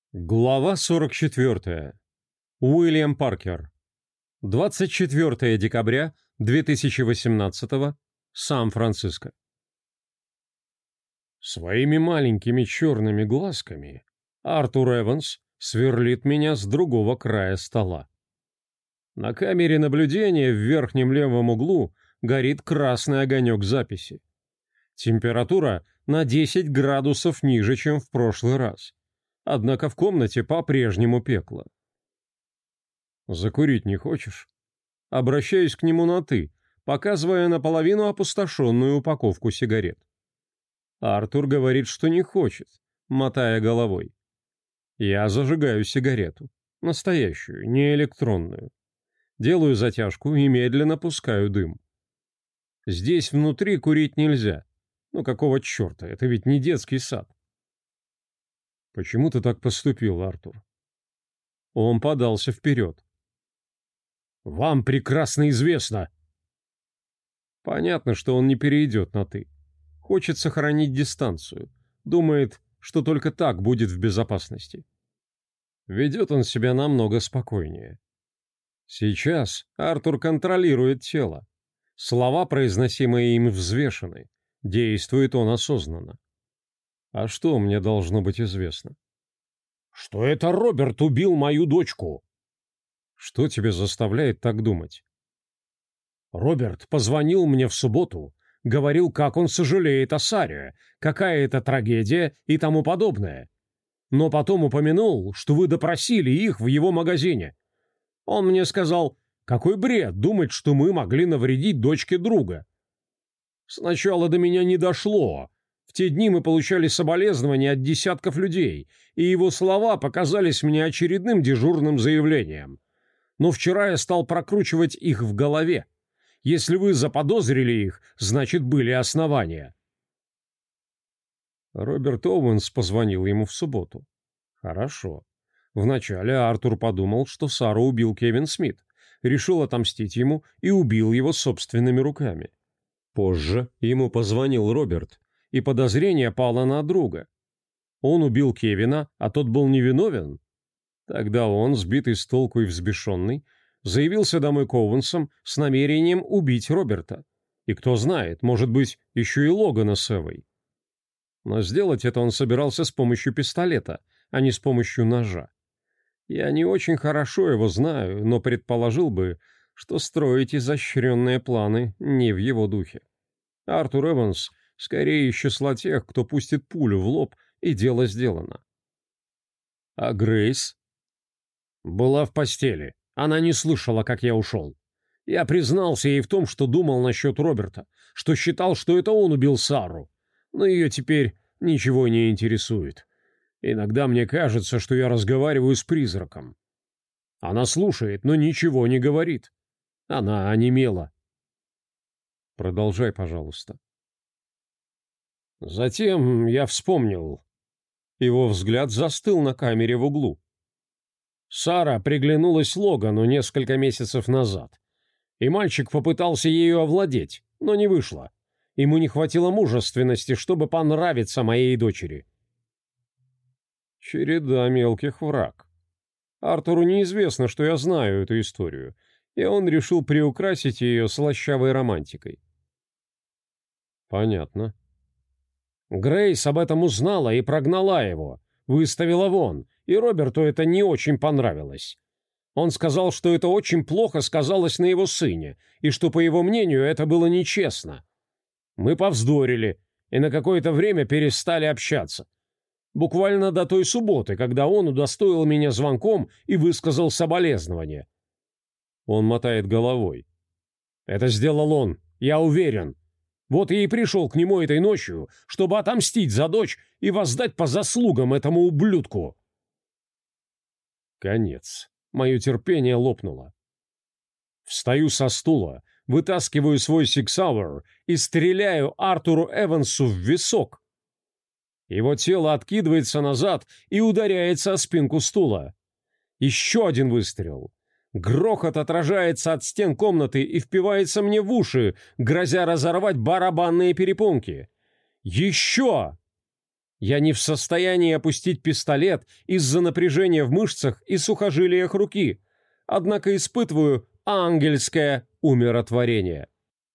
Глава 44. Уильям Паркер. 24 декабря 2018. Сан-Франциско. Своими маленькими черными глазками Артур Эванс сверлит меня с другого края стола. На камере наблюдения в верхнем левом углу горит красный огонек записи. Температура на 10 градусов ниже, чем в прошлый раз. Однако в комнате по-прежнему пекло. «Закурить не хочешь?» Обращаюсь к нему на «ты», показывая наполовину опустошенную упаковку сигарет. Артур говорит, что не хочет, мотая головой. Я зажигаю сигарету. Настоящую, не электронную. Делаю затяжку и медленно пускаю дым. Здесь внутри курить нельзя. Ну какого черта, это ведь не детский сад. «Почему ты так поступил, Артур?» Он подался вперед. «Вам прекрасно известно!» Понятно, что он не перейдет на «ты». Хочет сохранить дистанцию. Думает, что только так будет в безопасности. Ведет он себя намного спокойнее. Сейчас Артур контролирует тело. Слова, произносимые им, взвешены. Действует он осознанно. А что мне должно быть известно? Что это Роберт убил мою дочку. Что тебя заставляет так думать? Роберт позвонил мне в субботу, говорил, как он сожалеет о Саре, какая это трагедия и тому подобное. Но потом упомянул, что вы допросили их в его магазине. Он мне сказал, какой бред думать, что мы могли навредить дочке друга. Сначала до меня не дошло. В те дни мы получали соболезнования от десятков людей, и его слова показались мне очередным дежурным заявлением. Но вчера я стал прокручивать их в голове. Если вы заподозрили их, значит, были основания. Роберт Оуэнс позвонил ему в субботу. Хорошо. Вначале Артур подумал, что Сару убил Кевин Смит, решил отомстить ему и убил его собственными руками. Позже ему позвонил Роберт, и подозрение пало на друга. Он убил Кевина, а тот был невиновен. Тогда он, сбитый с толку и взбешенный, заявился домой к Оуэнсам с намерением убить Роберта. И кто знает, может быть, еще и Логана с Эвой. Но сделать это он собирался с помощью пистолета, а не с помощью ножа. Я не очень хорошо его знаю, но предположил бы, что строить изощренные планы не в его духе. Артур Эванс скорее из числа тех, кто пустит пулю в лоб, и дело сделано. А Грейс? Была в постели. Она не слышала, как я ушел. Я признался ей в том, что думал насчет Роберта, что считал, что это он убил Сару. Но ее теперь ничего не интересует. Иногда мне кажется, что я разговариваю с призраком. Она слушает, но ничего не говорит. Она онемела. Продолжай, пожалуйста. Затем я вспомнил. Его взгляд застыл на камере в углу. Сара приглянулась Логану несколько месяцев назад, и мальчик попытался ею овладеть, но не вышло. Ему не хватило мужественности, чтобы понравиться моей дочери. Череда мелких враг. Артуру неизвестно, что я знаю эту историю, и он решил приукрасить ее слащавой романтикой. Понятно. Грейс об этом узнала и прогнала его, выставила вон, и Роберту это не очень понравилось. Он сказал, что это очень плохо сказалось на его сыне, и что, по его мнению, это было нечестно. Мы повздорили и на какое-то время перестали общаться. Буквально до той субботы, когда он удостоил меня звонком и высказал соболезнования. Он мотает головой. Это сделал он, я уверен. Вот я и пришел к нему этой ночью, чтобы отомстить за дочь и воздать по заслугам этому ублюдку. Конец. Мое терпение лопнуло. Встаю со стула, вытаскиваю свой сикс-ауэр и стреляю Артуру Эвансу в висок. Его тело откидывается назад и ударяется о спинку стула. Еще один выстрел. Грохот отражается от стен комнаты и впивается мне в уши, грозя разорвать барабанные перепонки. Еще! Я не в состоянии опустить пистолет из-за напряжения в мышцах и сухожилиях руки, однако испытываю ангельское умиротворение.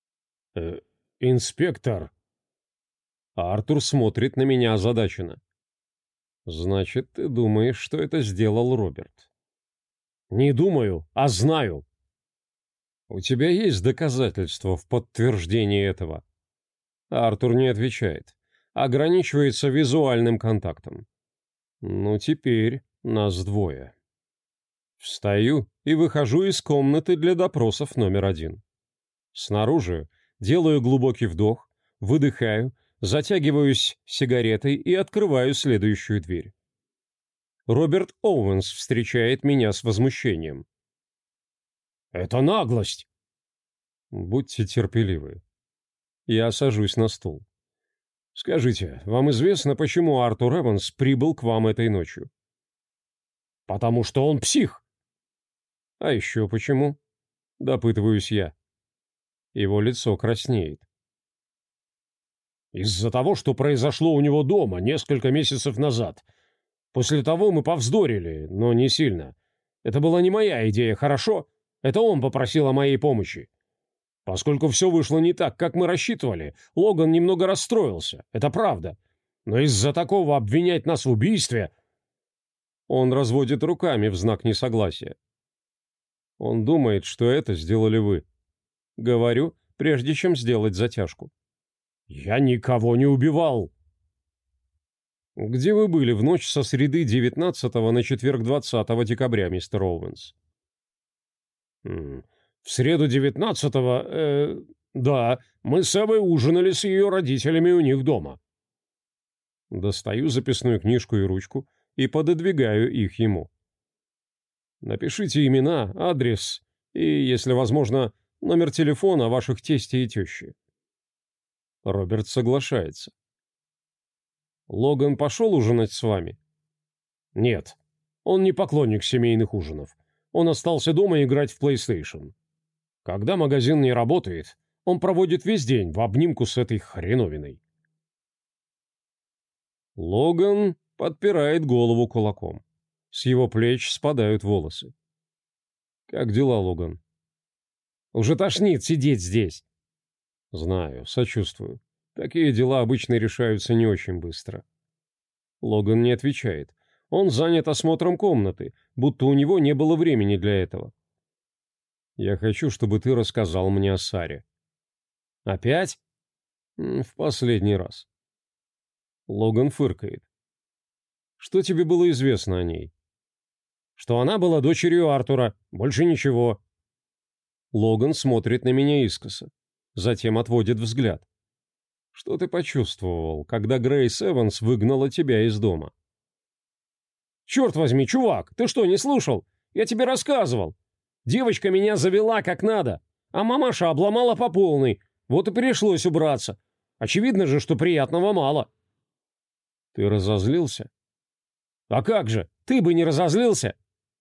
Инспектор. Артур смотрит на меня озадаченно. Значит, ты думаешь, что это сделал Роберт? Не думаю, а знаю. У тебя есть доказательства в подтверждении этого? Артур не отвечает, ограничивается визуальным контактом. Ну, теперь нас двое. Встаю и выхожу из комнаты для допросов номер 1. Снаружи делаю глубокий вдох, выдыхаю, затягиваюсь сигаретой и открываю следующую дверь. Роберт Оуэнс встречает меня с возмущением. «Это наглость!» «Будьте терпеливы». Я сажусь на стул. «Скажите, вам известно, почему Артур Эванс прибыл к вам этой ночью?» «Потому что он псих!» «А еще почему?» — допытываюсь я. Его лицо краснеет. «Из-за того, что произошло у него дома несколько месяцев назад. После того мы повздорили, но не сильно. Это была не моя идея, хорошо? Это он попросил о моей помощи. Поскольку все вышло не так, как мы рассчитывали, Логан немного расстроился, это правда. Но из-за такого обвинять нас в убийстве...» Он разводит руками в знак несогласия. Он думает, что это сделали вы. Говорю, прежде чем сделать затяжку. «Я никого не убивал!» «Где вы были в ночь со среды 19 на четверг 20 декабря, мистер Оуэнс?» «В среду 19-го, да, мы с Эвой ужинали с ее родителями у них дома». Достаю записную книжку и ручку и пододвигаю их ему. «Напишите имена, адрес и, если возможно, номер телефона ваших тестя и тещи». Роберт соглашается. «Логан пошел ужинать с вами?» «Нет, он не поклонник семейных ужинов. Он остался дома играть в PlayStation. Когда магазин не работает, он проводит весь день в обнимку с этой хреновиной». Логан подпирает голову кулаком. С его плеч спадают волосы. «Как дела, Логан?» «Уже тошнит сидеть здесь». «Знаю, сочувствую. Такие дела обычно решаются не очень быстро». Логан не отвечает. Он занят осмотром комнаты, будто у него не было времени для этого. «Я хочу, чтобы ты рассказал мне о Саре». «Опять?» «В последний раз». Логан фыркает. «Что тебе было известно о ней?» «Что она была дочерью Артура. Больше ничего». Логан смотрит на меня искоса, затем отводит взгляд. «Что ты почувствовал, когда Грейс Эванс выгнала тебя из дома?» «Черт возьми, чувак, ты что, не слушал? Я тебе рассказывал. Девочка меня завела как надо, а мамаша обломала по полной. Вот и пришлось убраться. Очевидно же, что приятного мало». «Ты разозлился?» «А как же, ты бы не разозлился?»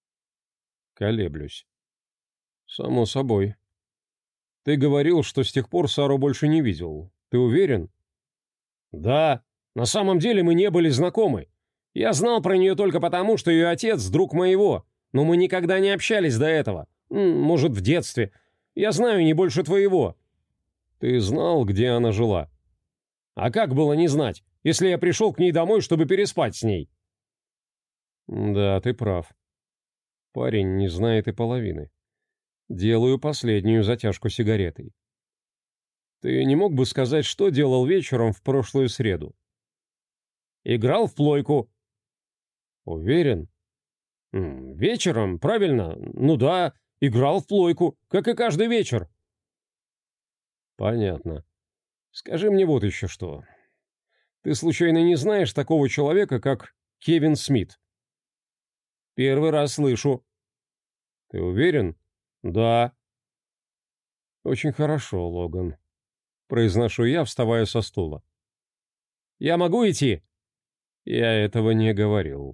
Колеблюсь. «Само собой. Ты говорил, что с тех пор Сару больше не видел. Ты уверен?» «Да, на самом деле мы не были знакомы. Я знал про нее только потому, что ее отец – друг моего, но мы никогда не общались до этого. Может, в детстве. Я знаю не больше твоего». «Ты знал, где она жила?» «А как было не знать, если я пришел к ней домой, чтобы переспать с ней?» «Да, ты прав. Парень не знает и половины. Делаю последнюю затяжку сигаретой. Ты не мог бы сказать, что делал вечером в прошлую среду?» «Играл в плойку». «Уверен?» «Вечером, правильно? Ну да, играл в плойку, как и каждый вечер». «Понятно. Скажи мне вот еще что. Ты случайно не знаешь такого человека, как Кевин Смит?» «Первый раз слышу». «Ты уверен?» «Да». «Очень хорошо, Логан», — произношу я, вставая со стула. «Я могу идти?» «Я этого не говорил».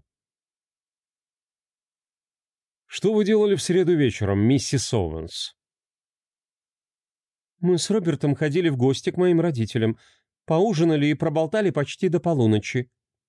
«Что вы делали в среду вечером, миссис Оуэнс?» «Мы с Робертом ходили в гости к моим родителям, поужинали и проболтали почти до полуночи».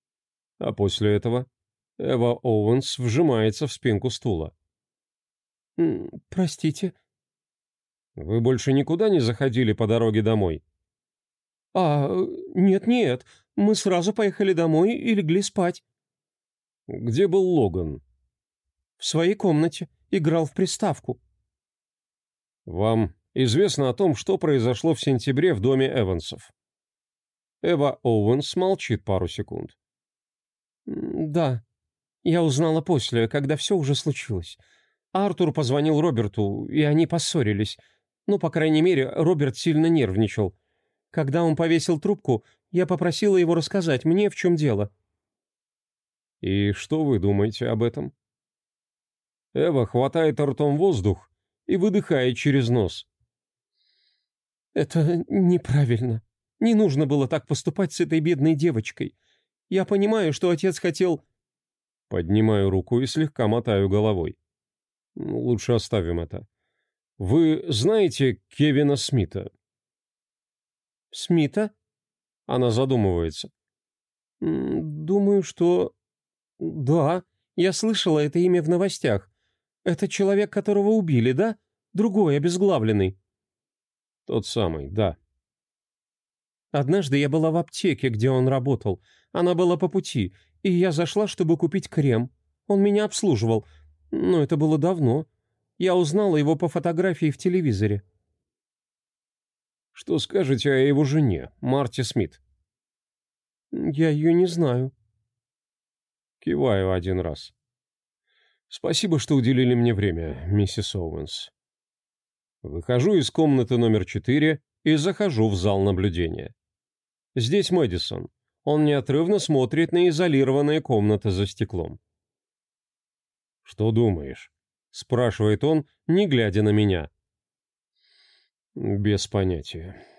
А после этого Эва Оуэнс вжимается в спинку стула. Простите. Вы больше никуда не заходили по дороге домой? А, нет-нет, мы сразу поехали домой и легли спать. Где был Логан? В своей комнате. Играл в приставку. Вам известно о том, что произошло в сентябре в доме Эвансов? Эва Оуэнс молчит пару секунд. Да, я узнала после, когда все уже случилось. Артур позвонил Роберту, и они поссорились. Ну, по крайней мере, Роберт сильно нервничал. Когда он повесил трубку, я попросила его рассказать мне, в чем дело. И что вы думаете об этом? Эва хватает ртом воздух и выдыхает через нос. Это неправильно. Не нужно было так поступать с этой бедной девочкой. Я понимаю, что отец хотел... Поднимаю руку и слегка мотаю головой. Лучше оставим это. Вы знаете Кевина Смита? Смита? Она задумывается. Думаю, что... Да, я слышала это имя в новостях. Это человек, которого убили, да? Другой, обезглавленный. Тот самый, да. Однажды я была в аптеке, где он работал. Она была по пути, и я зашла, чтобы купить крем. Он меня обслуживал, но это было давно. Я узнала его по фотографии в телевизоре. Что скажете о его жене, Марте Смит? Я ее не знаю. Киваю один раз. Спасибо, что уделили мне время, миссис Оуэнс. Выхожу из комнаты номер 4 и захожу в зал наблюдения. Здесь Мэдисон. Он неотрывно смотрит на изолированные комнаты за стеклом. «Что думаешь?» — спрашивает он, не глядя на меня. «Без понятия.